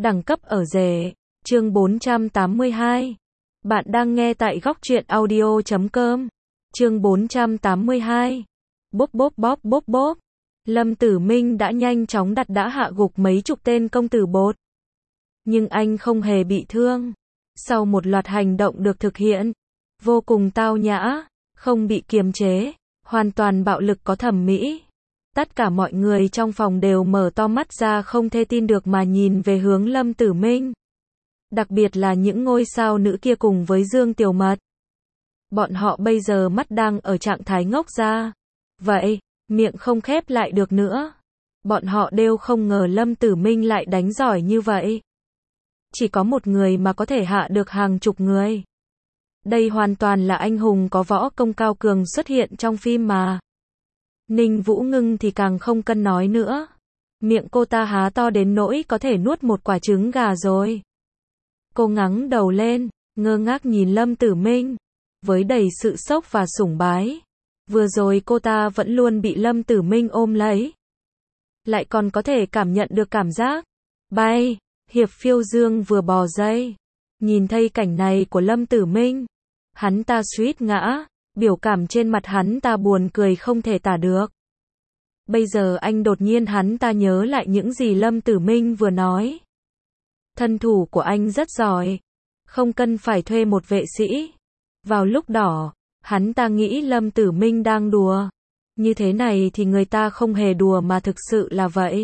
Đẳng cấp ở rể. Chương 482. Bạn đang nghe tại góc truyện audio.com. Chương 482. Bốp bốp bóp bốp bốp. Lâm Tử Minh đã nhanh chóng đã hạ gục mấy chục tên công tử bột. Nhưng anh không hề bị thương. Sau một loạt hành động được thực hiện, vô cùng tao nhã, không bị kiềm chế, hoàn toàn bạo lực có thẩm mỹ. Tất cả mọi người trong phòng đều mở to mắt ra không thể tin được mà nhìn về hướng Lâm Tử Minh. Đặc biệt là những ngôi sao nữ kia cùng với Dương Tiểu Mật. Bọn họ bây giờ mắt đang ở trạng thái ngốc ra. Vậy, miệng không khép lại được nữa. Bọn họ đều không ngờ Lâm Tử Minh lại đánh giỏi như vậy. Chỉ có một người mà có thể hạ được hàng chục người. Đây hoàn toàn là anh hùng có võ công cao cường xuất hiện trong phim mà. Ninh Vũ Ngưng thì càng không cần nói nữa. Miệng cô ta há to đến nỗi có thể nuốt một quả trứng gà rồi. Cô ngẩng đầu lên, ngơ ngác nhìn Lâm Tử Minh, với đầy sự sốc và sủng bái. Vừa rồi cô ta vẫn luôn bị Lâm Tử Minh ôm lấy. Lại còn có thể cảm nhận được cảm giác bay. Hiệp Phiêu Dương vừa bò dây. Nhìn thấy cảnh này của Lâm Tử Minh, hắn ta suýt ngã, biểu cảm trên mặt hắn ta buồn cười không thể tả được. Bây giờ anh đột nhiên hắn ta nhớ lại những gì Lâm Tử Minh vừa nói. Thân thủ của anh rất giỏi, không cần phải thuê một vệ sĩ. Vào lúc đó, hắn ta nghĩ Lâm Tử Minh đang đùa. Như thế này thì người ta không hề đùa mà thực sự là vậy.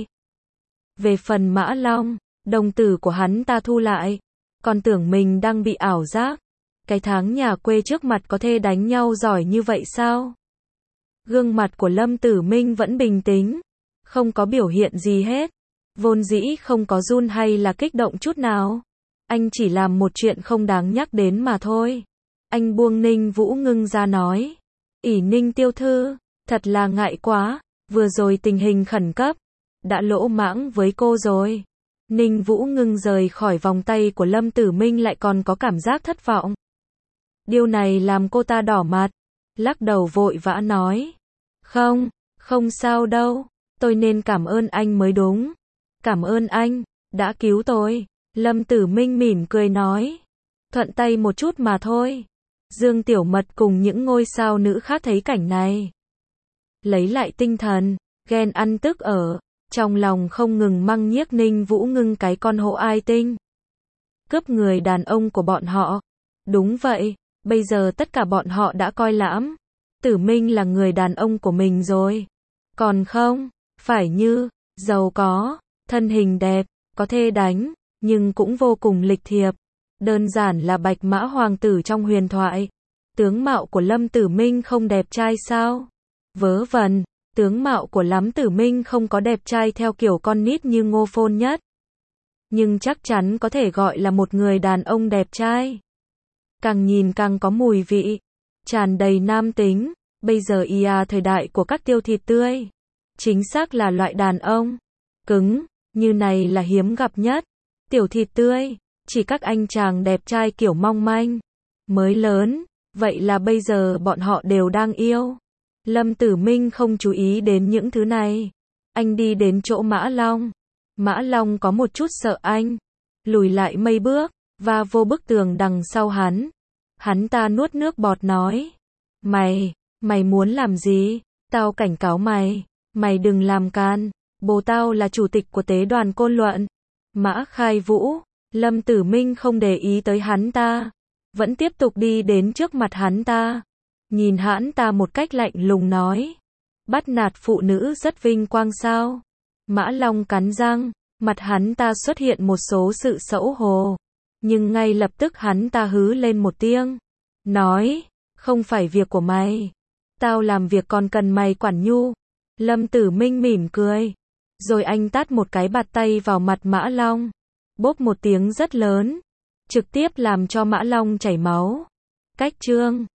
Về phần Mã Long, đồng tử của hắn ta thu lại, còn tưởng mình đang bị ảo giác. Cái tháng nhà quê trước mặt có thể đánh nhau giỏi như vậy sao? Gương mặt của Lâm Tử Minh vẫn bình tĩnh, không có biểu hiện gì hết. Vốn dĩ không có run hay là kích động chút nào. Anh chỉ làm một chuyện không đáng nhắc đến mà thôi. Anh buông Ninh Vũ Ngưng ra nói. Ỷ Ninh tiểu thư, thật là ngại quá, vừa rồi tình hình khẩn cấp, đã lỗ mãng với cô rồi. Ninh Vũ Ngưng rời khỏi vòng tay của Lâm Tử Minh lại còn có cảm giác thất vọng. Điều này làm cô ta đỏ mặt, lắc đầu vội vã nói. Không sao đâu, tôi nên cảm ơn anh mới đúng. Cảm ơn anh, đã cứu tôi. Lâm Tử Minh mỉm cười nói. Thuận tay một chút mà thôi. Dương Tiểu Mật cùng những ngôi sao nữ khác thấy cảnh này. Lấy lại tinh thần, ghen ăn tức ở. Trong lòng không ngừng măng nhiếc Ninh Vũ Ngưng cái con hổ ai tinh. Cướp người đàn ông của bọn họ. Đúng vậy, bây giờ tất cả bọn họ đã coi Lâm Tử Minh là người đàn ông của mình rồi. Còn không, phải như, giàu có, thân hình đẹp, có thể đánh, nhưng cũng vô cùng lịch thiệp. Đơn giản là bạch mã hoàng tử trong huyền thoại. Tướng mạo của Lâm Tử Minh không đẹp trai sao? Vớ vẩn. Tướng mạo của Lâm Tử Minh không có đẹp trai theo kiểu con nít như Ngô Phôn Nhất. Nhưng chắc chắn có thể gọi là một người đàn ông đẹp trai. Càng nhìn càng có mùi vị, tràn đầy nam tính. Bây giờ thời đại của các tiêu thịt tươi. Chính xác là loại đàn ông cứng, như này là hiếm gặp nhất. Tiểu thịt tươi, chỉ các anh chàng đẹp trai kiểu mong manh, mới lớn. Vậy là bây giờ bọn họ đều đang yêu. Lâm Tử Minh không chú ý đến những thứ này. Anh đi đến chỗ Mã Long. Mã Long có một chút sợ anh. Lùi lại mấy bước, và vô bức tường đằng sau hắn. Hắn ta nuốt nước bọt nói. Mày muốn làm gì? Tao cảnh cáo mày. Mày đừng làm can. Bố tao là chủ tịch của tế đoàn Côn Luận. Mã Khai Vũ. Lâm Tử Minh không để ý tới hắn ta. Vẫn tiếp tục đi đến trước mặt hắn ta. Nhìn hắn ta một cách lạnh lùng nói. Bắt nạt phụ nữ rất vinh quang sao? Mã Long cắn răng, mặt hắn ta xuất hiện một số sự xấu hổ. Nhưng ngay lập tức hắn ta hứ lên một tiếng. Nói, không phải việc của mày. Tao làm việc còn cần mày quản nhu. Lâm Tử Minh mỉm cười. Rồi anh tát một cái bạt tay vào mặt Mã Long. Bốp một tiếng rất lớn. Trực tiếp làm cho Mã Long chảy máu. Cách chương